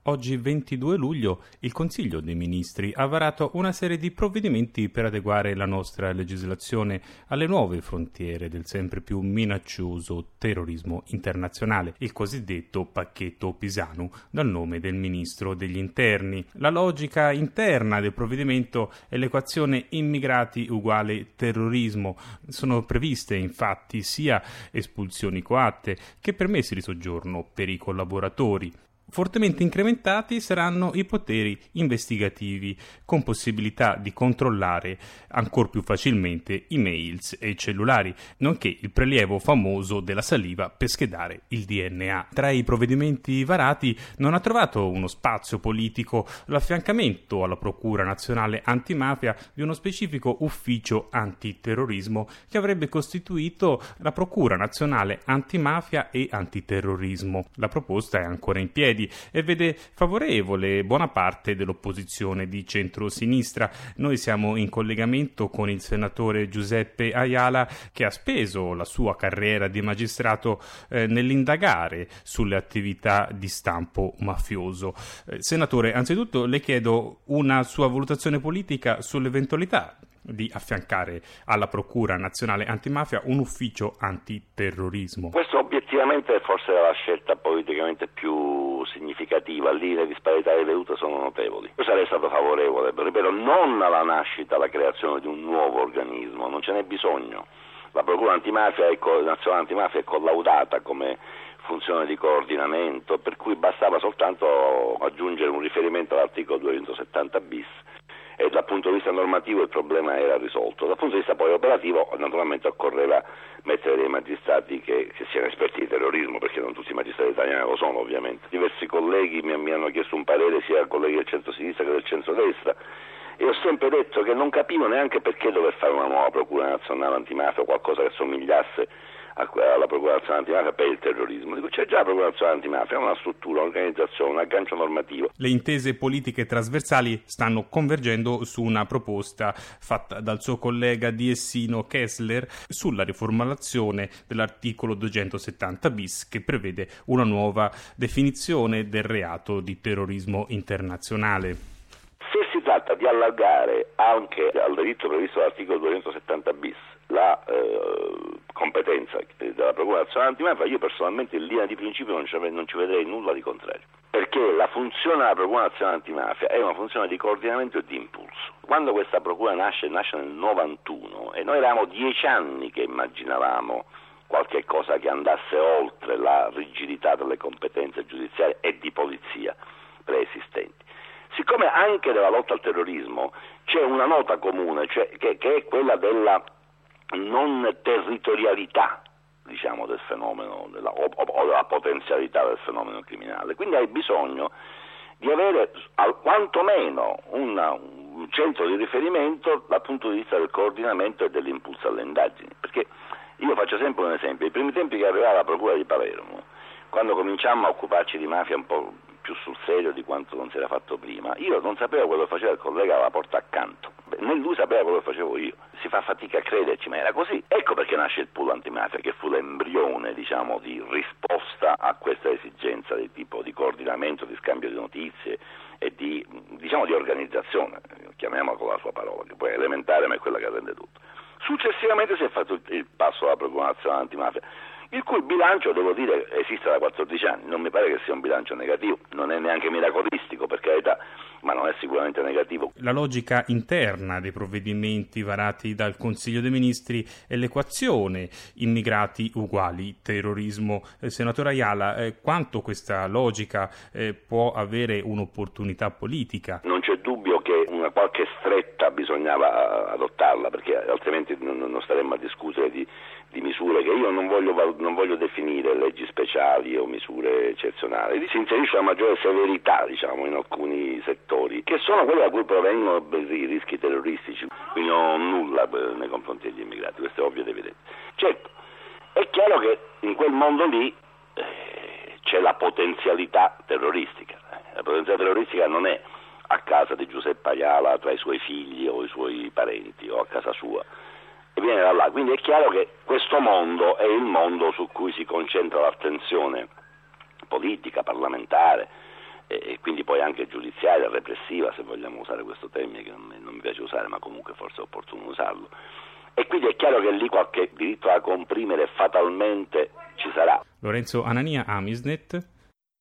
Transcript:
Oggi 22 luglio il Consiglio dei Ministri ha varato una serie di provvedimenti per adeguare la nostra legislazione alle nuove frontiere del sempre più minaccioso terrorismo internazionale, il cosiddetto pacchetto Pisanu, dal nome del Ministro degli Interni. La logica interna del provvedimento è l'equazione immigrati uguale terrorismo. Sono previste infatti sia espulsioni coatte che permessi di soggiorno per i collaboratori. Fortemente incrementati saranno i poteri investigativi, con possibilità di controllare ancor più facilmente i mails e i cellulari, nonché il prelievo famoso della saliva per schedare il DNA. Tra i provvedimenti varati non ha trovato uno spazio politico l'affiancamento alla Procura Nazionale Antimafia di uno specifico ufficio antiterrorismo che avrebbe costituito la Procura Nazionale Antimafia e Antiterrorismo. La proposta è ancora in piedi e vede favorevole buona parte dell'opposizione di centro-sinistra. Noi siamo in collegamento con il senatore Giuseppe Ayala, che ha speso la sua carriera di magistrato nell'indagare sulle attività di stampo mafioso. Senatore, anzitutto le chiedo una sua valutazione politica sull'eventualità di affiancare alla Procura Nazionale Antimafia un ufficio antiterrorismo. Questo obiettivamente forse è la scelta politicamente più significativa, lì le disparità di vedute sono notevoli. Io sarei stato favorevole, ripeto, non alla nascita, alla creazione di un nuovo organismo, non ce n'è bisogno. La Procura Nazionale Antimafia è collaudata come funzione di coordinamento, per cui bastava soltanto aggiungere un riferimento all'articolo 270 bis. E dal punto di vista normativo il problema era risolto. Dal punto di vista poi operativo naturalmente occorreva mettere dei magistrati che siano esperti di terrorismo, perché non tutti i magistrati italiani lo sono ovviamente. Diversi colleghi mi hanno chiesto un parere, sia colleghi del centro-sinistra che del centro-destra, e ho sempre detto che non capivo neanche perché dover fare una nuova Procura Nazionale Antimafia o qualcosa che somigliasse alla Procura Nazionale Antimafia per il terrorismo. Dico, c'è già la Procura Nazionale Antimafia, è una struttura, un'organizzazione, un aggancio normativo. Le intese politiche trasversali stanno convergendo su una proposta fatta dal suo collega di Essino Kessler sulla riformulazione dell'articolo 270 bis, che prevede una nuova definizione del reato di terrorismo internazionale. Se si tratta di allargare anche al delitto previsto dall'articolo 270 bis la competenza della Procura Nazionale Antimafia, io personalmente in linea di principio non ci vedrei nulla di contrario, perché la funzione della Procura Nazionale Antimafia è una funzione di coordinamento e di impulso. Quando questa Procura nasce nel 91 e noi eravamo 10 anni che immaginavamo qualche cosa che andasse oltre la rigidità delle competenze giudiziarie e di polizia preesistenti. Siccome anche nella lotta al terrorismo c'è una nota comune, cioè che è quella della non territorialità, diciamo, del fenomeno o della potenzialità del fenomeno criminale, quindi hai bisogno di avere quantomeno un centro di riferimento dal punto di vista del coordinamento e dell'impulso alle indagini, perché io faccio sempre un esempio: i primi tempi che arrivava la Procura di Palermo, quando cominciammo a occuparci di mafia un po' più sul serio di quanto non si era fatto prima, io non sapevo quello che faceva il collega alla porta accanto, né lui sapeva quello che facevo io. Si fa fatica a crederci, ma era così. Ecco perché nasce il pool antimafia, che fu l'embrione, diciamo, di risposta a questa esigenza di tipo di coordinamento, di scambio di notizie e di organizzazione, chiamiamola con la sua parola, che poi è elementare ma è quella che rende tutto. Successivamente si è fatto il passo alla Procura Nazionale Antimafia, il cui bilancio, devo dire, esiste da 14 anni, non mi pare che sia un bilancio negativo, non è neanche miracolistico per carità, ma non è sicuramente negativo. La logica interna dei provvedimenti varati dal Consiglio dei Ministri è l'equazione immigrati uguali terrorismo. Senatore Ayala, quanto questa logica può avere un'opportunità politica? Non c'è dubbio che una qualche stretta bisognava adottarla, perché altrimenti non staremmo a discutere di misure che io non voglio definire leggi speciali o misure eccezionali. Si inserisce una maggiore severità, diciamo, in alcuni settori, che sono quelli da cui provengono i rischi terroristici, quindi non ho nulla nei confronti degli immigrati, questo è ovvio ed evidente. Certo, è chiaro che in quel mondo lì c'è la potenzialità terroristica. La potenzialità terroristica non è a casa di Giuseppe Ayala tra i suoi figli o i suoi parenti o a casa sua, e viene da là. Quindi è chiaro che questo mondo è il mondo su cui si concentra l'attenzione politica, parlamentare, e quindi poi anche giudiziaria, repressiva, se vogliamo usare questo termine che non mi piace usare, ma comunque forse è opportuno usarlo. E quindi è chiaro che lì qualche diritto da comprimere fatalmente ci sarà. Lorenzo Anania, Amisnet.